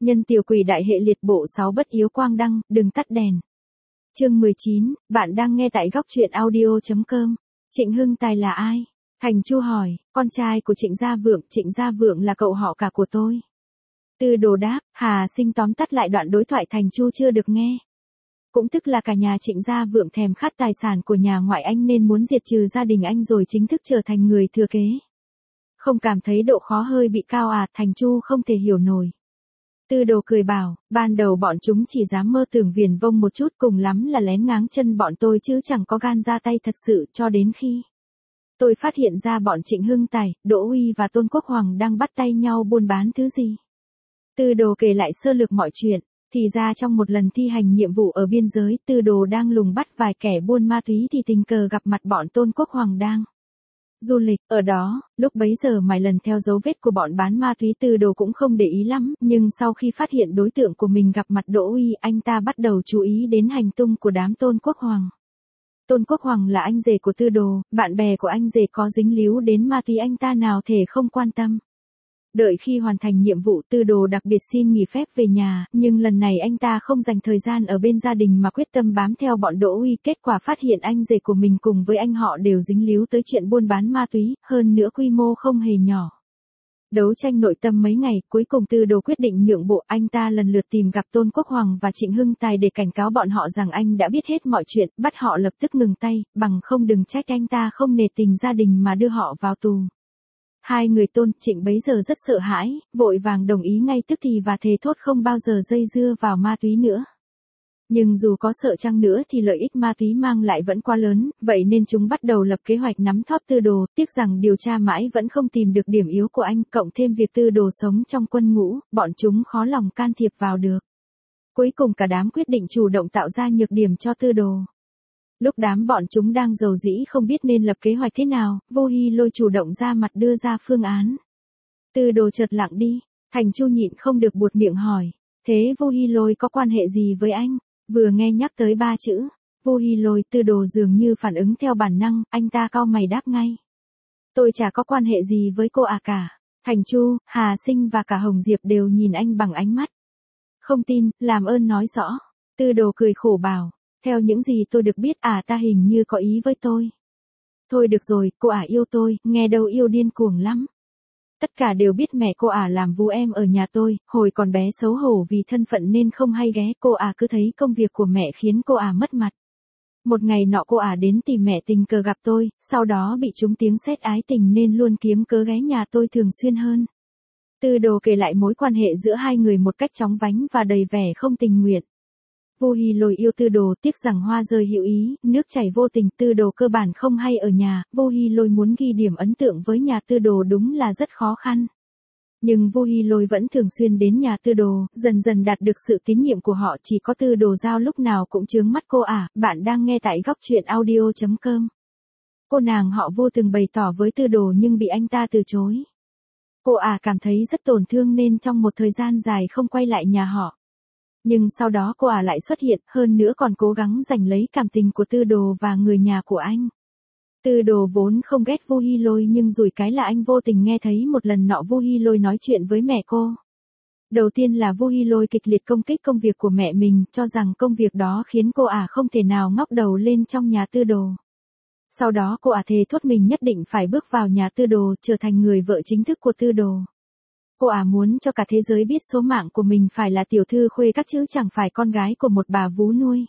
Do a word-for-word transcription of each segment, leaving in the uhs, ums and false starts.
Nhân tiểu quỷ đại hệ liệt bộ sáu bất yếu quang đăng, đừng tắt đèn. Chương mười chín, bạn đang nghe tại góc truyện audio.com. Trịnh Hưng Tài là ai? Thành Chu hỏi, con trai của Trịnh Gia Vượng, Trịnh Gia Vượng là cậu họ cả của tôi. Tư Đồ đáp, Hà Sinh tóm tắt lại đoạn đối thoại Thành Chu chưa được nghe. Cũng tức là cả nhà Trịnh Gia Vượng thèm khát tài sản của nhà ngoại anh nên muốn diệt trừ gia đình anh rồi chính thức trở thành người thừa kế. Không cảm thấy độ khó hơi bị cao à? Thành Chu không thể hiểu nổi. Tư Đồ cười bảo, ban đầu bọn chúng chỉ dám mơ tưởng viển vông một chút, cùng lắm là lén ngáng chân bọn tôi chứ chẳng có gan ra tay thật sự, cho đến khi tôi phát hiện ra bọn Trịnh Hưng Tài, Đỗ Uy và Tôn Quốc Hoàng đang bắt tay nhau buôn bán thứ gì. Tư Đồ kể lại sơ lược mọi chuyện, thì ra trong một lần thi hành nhiệm vụ ở biên giới, Tư Đồ đang lùng bắt vài kẻ buôn ma túy thì tình cờ gặp mặt bọn Tôn Quốc Hoàng đang du lịch ở đó. Lúc bấy giờ mày lần theo dấu vết của bọn bán ma túy, Tư Đồ cũng không để ý lắm, nhưng sau khi phát hiện đối tượng của mình gặp mặt Đỗ Uy, anh ta bắt đầu chú ý đến hành tung của đám Tôn Quốc Hoàng. Tôn Quốc Hoàng là anh rể của Tư Đồ, bạn bè của anh rể có dính líu đến ma túy anh ta nào thể không quan tâm. Đợi khi hoàn thành nhiệm vụ, Tư Đồ đặc biệt xin nghỉ phép về nhà, nhưng lần này anh ta không dành thời gian ở bên gia đình mà quyết tâm bám theo bọn Đỗ Uy. Kết quả phát hiện anh rể của mình cùng với anh họ đều dính líu tới chuyện buôn bán ma túy, hơn nữa quy mô không hề nhỏ. Đấu tranh nội tâm mấy ngày, cuối cùng Tư Đồ quyết định nhượng bộ. Anh ta lần lượt tìm gặp Tôn Quốc Hoàng và Trịnh Hưng Tài để cảnh cáo bọn họ rằng anh đã biết hết mọi chuyện, bắt họ lập tức ngừng tay, bằng không đừng trách anh ta không nể tình gia đình mà đưa họ vào tù. Hai người Tôn, Trịnh bấy giờ rất sợ hãi, vội vàng đồng ý ngay tức thì và thề thốt không bao giờ dây dưa vào ma túy nữa. Nhưng dù có sợ chăng nữa thì lợi ích ma túy mang lại vẫn quá lớn, vậy nên chúng bắt đầu lập kế hoạch nắm thóp Tư Đồ, tiếc rằng điều tra mãi vẫn không tìm được điểm yếu của anh, cộng thêm việc Tư Đồ sống trong quân ngũ, bọn chúng khó lòng can thiệp vào được. Cuối cùng cả đám quyết định chủ động tạo ra nhược điểm cho Tư Đồ. Lúc đám bọn chúng đang rầu rĩ không biết nên lập kế hoạch thế nào, Vô Hi Lôi chủ động ra mặt đưa ra phương án. Tư Đồ chợt lặng đi, Thành Chu nhịn không được buột miệng hỏi, thế Vô Hi Lôi có quan hệ gì với anh? Vừa nghe nhắc tới ba chữ Vô Hi Lôi, Tư Đồ dường như phản ứng theo bản năng, anh ta cau mày đáp ngay. Tôi chả có quan hệ gì với cô à cả. Thành Chu, Hà Sinh và cả Hồng Diệp đều nhìn anh bằng ánh mắt không tin, làm ơn nói rõ. Tư Đồ cười khổ bảo, theo những gì tôi được biết à ta hình như có ý với tôi. Thôi được rồi, cô ả yêu tôi, nghe đâu yêu điên cuồng lắm. Tất cả đều biết mẹ cô ả làm vú em ở nhà tôi, hồi còn bé xấu hổ vì thân phận nên không hay ghé, cô ả cứ thấy công việc của mẹ khiến cô ả mất mặt. Một ngày nọ cô ả đến tìm mẹ tình cờ gặp tôi, sau đó bị trúng tiếng sét ái tình nên luôn kiếm cớ ghé nhà tôi thường xuyên hơn. Tư Đồ kể lại mối quan hệ giữa hai người một cách chóng vánh và đầy vẻ không tình nguyện. Vô Hi Lôi yêu Tư Đồ, tiếc rằng hoa rơi hữu ý, nước chảy vô tình, Tư Đồ cơ bản không hay ở nhà, Vô Hi Lôi muốn ghi điểm ấn tượng với nhà Tư Đồ đúng là rất khó khăn. Nhưng Vô Hi Lôi vẫn thường xuyên đến nhà Tư Đồ, dần dần đạt được sự tín nhiệm của họ, chỉ có Tư Đồ giao lúc nào cũng chướng mắt cô ả. Bạn đang nghe tại góc truyện audio.com. Cô nàng họ Vô từng bày tỏ với Tư Đồ nhưng bị anh ta từ chối. Cô ả cảm thấy rất tổn thương nên trong một thời gian dài không quay lại nhà họ. Nhưng sau đó cô ả lại xuất hiện, hơn nữa còn cố gắng giành lấy cảm tình của Tư Đồ và người nhà của anh. Tư Đồ vốn không ghét Vô Hi Lôi nhưng rủi cái là anh vô tình nghe thấy một lần nọ Vô Hi Lôi nói chuyện với mẹ cô. Đầu tiên là Vô Hi Lôi kịch liệt công kích công việc của mẹ mình, cho rằng công việc đó khiến cô ả không thể nào ngóc đầu lên trong nhà Tư Đồ. Sau đó cô ả thề thốt mình nhất định phải bước vào nhà Tư Đồ, trở thành người vợ chính thức của Tư Đồ. Cô ả muốn cho cả thế giới biết số mạng của mình phải là tiểu thư khuê các chứ chẳng phải con gái của một bà vú nuôi.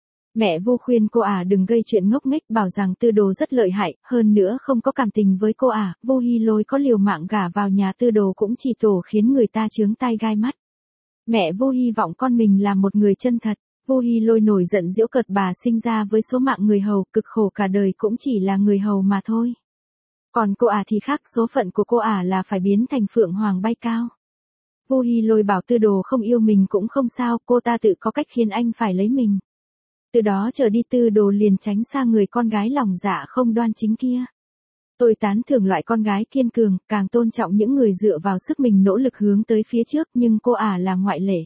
Mẹ Vô khuyên cô ả đừng gây chuyện ngốc nghếch, bảo rằng Tư Đồ rất lợi hại, hơn nữa không có cảm tình với cô ả. Vô Hi Lôi có liều mạng gả vào nhà Tư Đồ cũng chỉ tổ khiến người ta chướng tai gai mắt. Mẹ Vô hy vọng con mình là một người chân thật. Vô Hi Lôi nổi giận giễu cợt bà sinh ra với số mạng người hầu, cực khổ cả đời cũng chỉ là người hầu mà thôi. Còn cô ả thì khác, số phận của cô ả là phải biến thành phượng hoàng bay cao. Vô Hi Lôi bảo Tư Đồ không yêu mình cũng không sao, cô ta tự có cách khiến anh phải lấy mình. Từ đó trở đi Tư Đồ liền tránh xa người con gái lòng dạ không đoan chính kia. Tôi tán thưởng loại con gái kiên cường, càng tôn trọng những người dựa vào sức mình nỗ lực hướng tới phía trước, nhưng cô ả là ngoại lệ.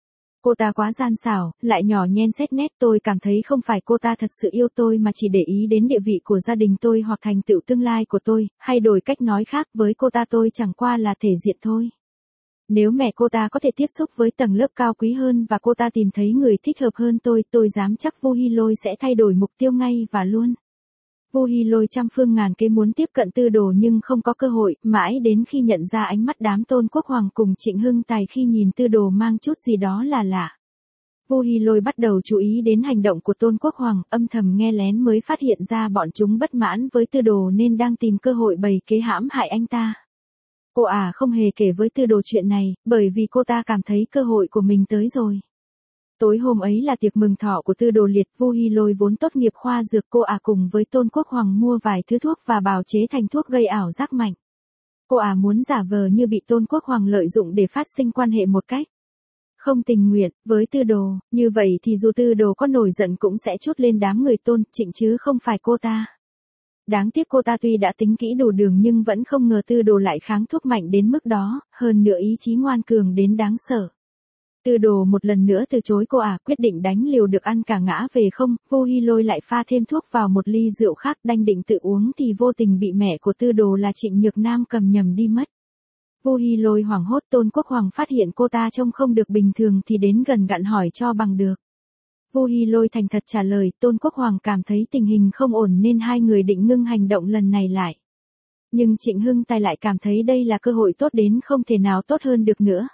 Cô ta quá gian xảo, lại nhỏ nhen xét nét, tôi cảm thấy không phải cô ta thật sự yêu tôi mà chỉ để ý đến địa vị của gia đình tôi hoặc thành tựu tương lai của tôi, hay đổi cách nói khác với cô ta tôi chẳng qua là thể diện thôi. Nếu mẹ cô ta có thể tiếp xúc với tầng lớp cao quý hơn và cô ta tìm thấy người thích hợp hơn tôi, tôi dám chắc Vu Hi Lôi sẽ thay đổi mục tiêu ngay và luôn. Vu Hi Lôi trăm phương ngàn kế muốn tiếp cận Tư Đồ nhưng không có cơ hội, mãi đến khi nhận ra ánh mắt đám Tôn Quốc Hoàng cùng Trịnh Hưng Tài khi nhìn Tư Đồ mang chút gì đó là lạ. Vu Hi Lôi bắt đầu chú ý đến hành động của Tôn Quốc Hoàng, âm thầm nghe lén mới phát hiện ra bọn chúng bất mãn với Tư Đồ nên đang tìm cơ hội bày kế hãm hại anh ta. Cô à không hề kể với Tư Đồ chuyện này, bởi vì cô ta cảm thấy cơ hội của mình tới rồi. Tối hôm ấy là tiệc mừng thọ của Tư Đồ Liệt. Vu Hi Lôi vốn tốt nghiệp khoa dược, cô à cùng với Tôn Quốc Hoàng mua vài thứ thuốc và bào chế thành thuốc gây ảo giác mạnh. Cô à muốn giả vờ như bị Tôn Quốc Hoàng lợi dụng để phát sinh quan hệ một cách không tình nguyện với Tư Đồ, như vậy thì dù Tư Đồ có nổi giận cũng sẽ trút lên đám người Tôn Trịnh chứ không phải cô ta. Đáng tiếc cô ta tuy đã tính kỹ đủ đường nhưng vẫn không ngờ Tư Đồ lại kháng thuốc mạnh đến mức đó, hơn nữa ý chí ngoan cường đến đáng sợ. Tư Đồ một lần nữa từ chối cô à, quyết định đánh liều được ăn cả ngã về không. Vu Hi Lôi lại pha thêm thuốc vào một ly rượu khác, đanh định tự uống thì vô tình bị mẹ của Tư Đồ là Trịnh Nhược Nam cầm nhầm đi mất. Vu Hi Lôi hoảng hốt, Tôn Quốc Hoàng phát hiện cô ta trông không được bình thường thì đến gần gặn hỏi cho bằng được. Vu Hi Lôi thành thật trả lời, Tôn Quốc Hoàng cảm thấy tình hình không ổn nên hai người định ngưng hành động lần này lại. Nhưng Trịnh Hưng Tài lại cảm thấy đây là cơ hội tốt đến không thể nào tốt hơn được nữa.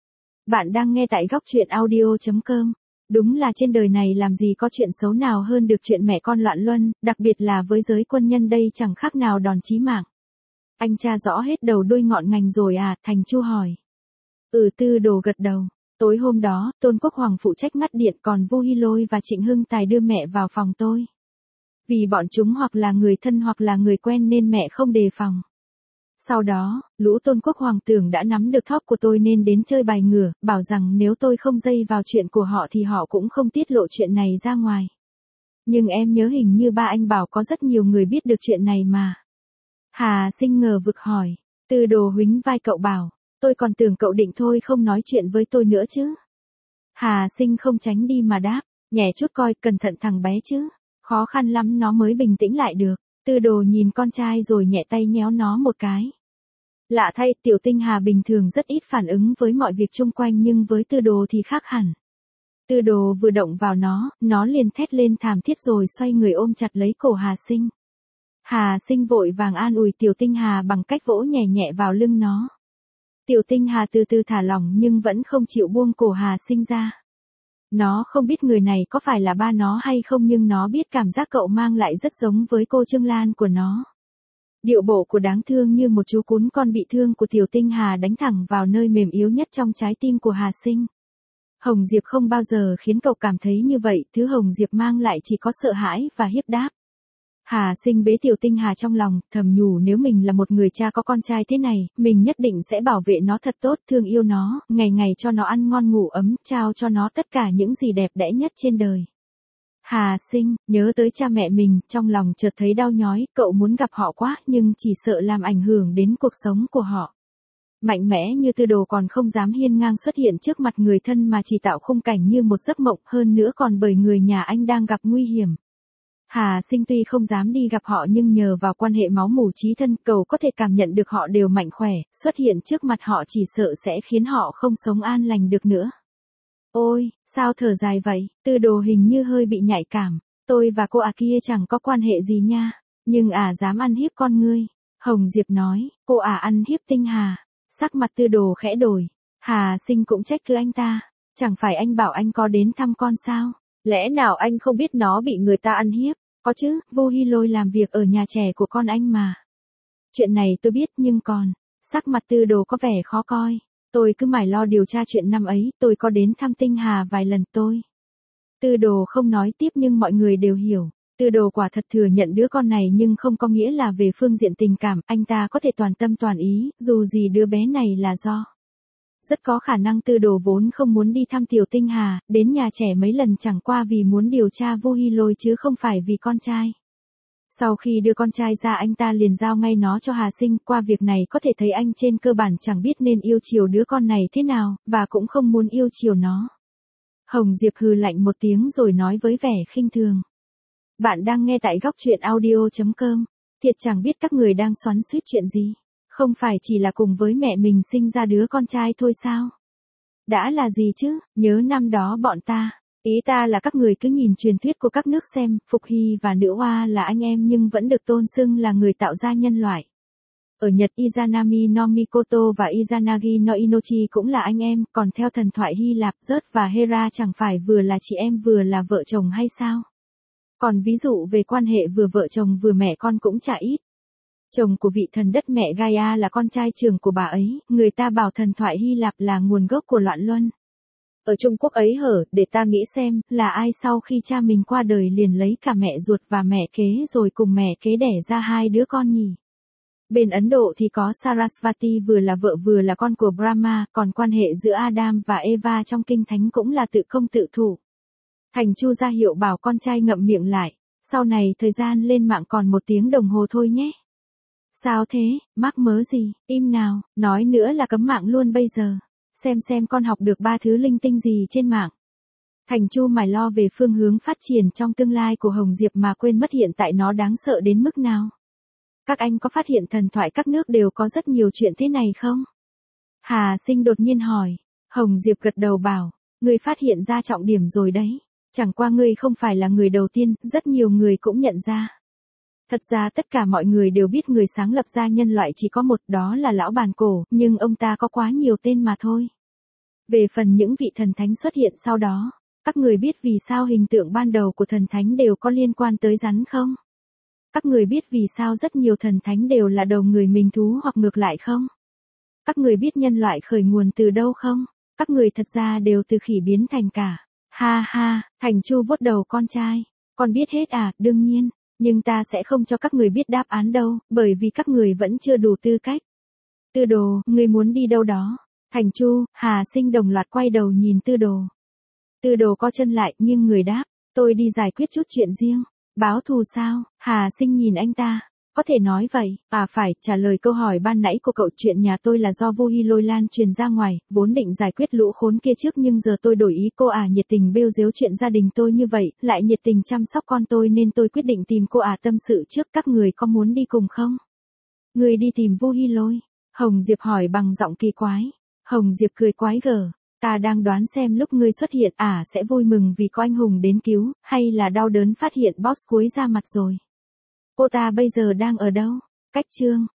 Bạn đang nghe tại góc truyện audio chấm com. Đúng là trên đời này làm gì có chuyện xấu nào hơn được chuyện mẹ con loạn luân, đặc biệt là với giới quân nhân đây chẳng khác nào đòn chí mạng. Anh tra rõ hết đầu đuôi ngọn ngành rồi à? Thành Chu hỏi. Ừ, Tư Đồ gật đầu. Tối hôm đó, Tôn Quốc Hoàng phụ trách ngắt điện còn Vu Hi Lôi và Trịnh Hưng Tài đưa mẹ vào phòng tôi. Vì bọn chúng hoặc là người thân hoặc là người quen nên mẹ không đề phòng. Sau đó, lũ Tôn Quốc Hoàng tưởng đã nắm được thóp của tôi nên đến chơi bài ngửa, bảo rằng nếu tôi không dây vào chuyện của họ thì họ cũng không tiết lộ chuyện này ra ngoài. Nhưng em nhớ hình như ba anh bảo có rất nhiều người biết được chuyện này mà. Hà Sinh ngờ vực hỏi. Tư Đồ huýnh vai cậu bảo, tôi còn tưởng cậu định thôi không nói chuyện với tôi nữa chứ. Hà Sinh không tránh đi mà đáp, nhẹ chút coi, cẩn thận thằng bé chứ, khó khăn lắm nó mới bình tĩnh lại được. Tư Đồ nhìn con trai rồi nhẹ tay nhéo nó một cái. Lạ thay, Tiểu Tinh Hà bình thường rất ít phản ứng với mọi việc xung quanh nhưng với Tư Đồ thì khác hẳn. Tư Đồ vừa động vào nó, nó liền thét lên thảm thiết rồi xoay người ôm chặt lấy cổ Hà Sinh. Hà Sinh vội vàng an ủi Tiểu Tinh Hà bằng cách vỗ nhẹ nhẹ vào lưng nó. Tiểu Tinh Hà từ từ thả lỏng nhưng vẫn không chịu buông cổ Hà Sinh ra. Nó không biết người này có phải là ba nó hay không nhưng nó biết cảm giác cậu mang lại rất giống với cô Trương Lan của nó. Điệu bộ của đáng thương như một chú cún con bị thương của Tiểu Tinh Hà đánh thẳng vào nơi mềm yếu nhất trong trái tim của Hà Sinh. Hồng Diệp không bao giờ khiến cậu cảm thấy như vậy, thứ Hồng Diệp mang lại chỉ có sợ hãi và hiếp đáp. Hà Sinh bế Tiểu Tinh Hà trong lòng, thầm nhủ nếu mình là một người cha có con trai thế này, mình nhất định sẽ bảo vệ nó thật tốt, thương yêu nó, ngày ngày cho nó ăn ngon ngủ ấm, trao cho nó tất cả những gì đẹp đẽ nhất trên đời. Hà Sinh, nhớ tới cha mẹ mình, trong lòng chợt thấy đau nhói, cậu muốn gặp họ quá, nhưng chỉ sợ làm ảnh hưởng đến cuộc sống của họ. Mạnh mẽ như Tư Đồ còn không dám hiên ngang xuất hiện trước mặt người thân mà chỉ tạo khung cảnh như một giấc mộng, hơn nữa còn bởi người nhà anh đang gặp nguy hiểm. Hà Sinh tuy không dám đi gặp họ nhưng nhờ vào quan hệ máu mủ chí thân, cậu có thể cảm nhận được họ đều mạnh khỏe, xuất hiện trước mặt họ chỉ sợ sẽ khiến họ không sống an lành được nữa. Ôi, sao thở dài vậy? Tư Đồ hình như hơi bị nhạy cảm. Tôi và cô à kia chẳng có quan hệ gì nha, nhưng à dám ăn hiếp con ngươi. Hồng Diệp nói, cô à ăn hiếp Tinh Hà. Sắc mặt Tư Đồ khẽ đổi. Hà Sinh cũng trách cứ anh ta. Chẳng phải anh bảo anh có đến thăm con sao? Lẽ nào anh không biết nó bị người ta ăn hiếp? Có chứ, Vu Hi Lôi làm việc ở nhà trẻ của con anh mà. Chuyện này tôi biết nhưng còn, sắc mặt Tư Đồ có vẻ khó coi. Tôi cứ mải lo điều tra chuyện năm ấy, tôi có đến thăm Tinh Hà vài lần tôi. Tư Đồ không nói tiếp nhưng mọi người đều hiểu. Tư Đồ quả thật thừa nhận đứa con này nhưng không có nghĩa là về phương diện tình cảm, anh ta có thể toàn tâm toàn ý, dù gì đứa bé này là do. Rất có khả năng Tư Đồ vốn không muốn đi thăm Tiểu Tinh Hà, đến nhà trẻ mấy lần chẳng qua vì muốn điều tra Vu Hi Lôi chứ không phải vì con trai. Sau khi đưa con trai ra anh ta liền giao ngay nó cho Hà Sinh, qua việc này có thể thấy anh trên cơ bản chẳng biết nên yêu chiều đứa con này thế nào, và cũng không muốn yêu chiều nó. Hồng Diệp hừ lạnh một tiếng rồi nói với vẻ khinh thường. Bạn đang nghe tại góc truyện audio chấm com, thiệt chẳng biết các người đang xoắn xuýt chuyện gì. Không phải chỉ là cùng với mẹ mình sinh ra đứa con trai thôi sao? Đã là gì chứ, nhớ năm đó bọn ta. Ý ta là các người cứ nhìn truyền thuyết của các nước xem, Phục Hy và Nữ Oa là anh em nhưng vẫn được tôn xưng là người tạo ra nhân loại. Ở Nhật Izanami no Mikoto và Izanagi no Inochi cũng là anh em, còn theo thần thoại Hy Lạp, Zeus và Hera chẳng phải vừa là chị em vừa là vợ chồng hay sao? Còn ví dụ về quan hệ vừa vợ chồng vừa mẹ con cũng chả ít. Chồng của vị thần đất mẹ Gaia là con trai trưởng của bà ấy, người ta bảo thần thoại Hy Lạp là nguồn gốc của loạn luân. Ở Trung Quốc ấy hở, để ta nghĩ xem, là ai sau khi cha mình qua đời liền lấy cả mẹ ruột và mẹ kế rồi cùng mẹ kế đẻ ra hai đứa con nhỉ? Bên Ấn Độ thì có Sarasvati vừa là vợ vừa là con của Brahma, còn quan hệ giữa Adam và Eva trong kinh thánh cũng là tự công tự thủ. Thành Chu ra hiệu bảo con trai ngậm miệng lại, sau này thời gian lên mạng còn một tiếng đồng hồ thôi nhé. Sao thế, mắc mớ gì, im nào, nói nữa là cấm mạng luôn bây giờ. Xem xem con học được ba thứ linh tinh gì trên mạng. Thành Chu mải lo về phương hướng phát triển trong tương lai của Hồng Diệp mà quên mất hiện tại nó đáng sợ đến mức nào. Các anh có phát hiện thần thoại các nước đều có rất nhiều chuyện thế này không? Hà Sinh đột nhiên hỏi. Hồng Diệp gật đầu bảo, ngươi phát hiện ra trọng điểm rồi đấy. Chẳng qua ngươi không phải là người đầu tiên, rất nhiều người cũng nhận ra. Thật ra tất cả mọi người đều biết người sáng lập ra nhân loại chỉ có một, đó là lão bàn cổ, nhưng ông ta có quá nhiều tên mà thôi. Về phần những vị thần thánh xuất hiện sau đó, các người biết vì sao hình tượng ban đầu của thần thánh đều có liên quan tới rắn không? Các người biết vì sao rất nhiều thần thánh đều là đầu người mình thú hoặc ngược lại không? Các người biết nhân loại khởi nguồn từ đâu không? Các người thật ra đều từ khỉ biến thành cả. Ha ha, Thành Chu vuốt đầu con trai. Con biết hết à, đương nhiên. Nhưng ta sẽ không cho các người biết đáp án đâu, bởi vì các người vẫn chưa đủ tư cách. Tư Đồ, ngươi muốn đi đâu đó? Thành Chu, Hà Sinh đồng loạt quay đầu nhìn Tư Đồ. Tư Đồ co chân lại, nhưng người đáp, tôi đi giải quyết chút chuyện riêng. Báo thù sao? Hà Sinh nhìn anh ta. Có thể nói vậy, à phải, trả lời câu hỏi ban nãy của cậu, chuyện nhà tôi là do Vu Hi Lôi Lan truyền ra ngoài, vốn định giải quyết lũ khốn kia trước nhưng giờ tôi đổi ý, cô ả à, nhiệt tình bêu dếu chuyện gia đình tôi như vậy, lại nhiệt tình chăm sóc con tôi nên tôi quyết định tìm cô ả à tâm sự trước, các người có muốn đi cùng không? Người đi tìm Vu Hi Lôi? Hồng Diệp hỏi bằng giọng kỳ quái. Hồng Diệp cười quái gở. Ta đang đoán xem lúc ngươi xuất hiện ả à, sẽ vui mừng vì có anh hùng đến cứu, hay là đau đớn phát hiện boss cuối ra mặt rồi. Cô ta bây giờ đang ở đâu? Cách Trương.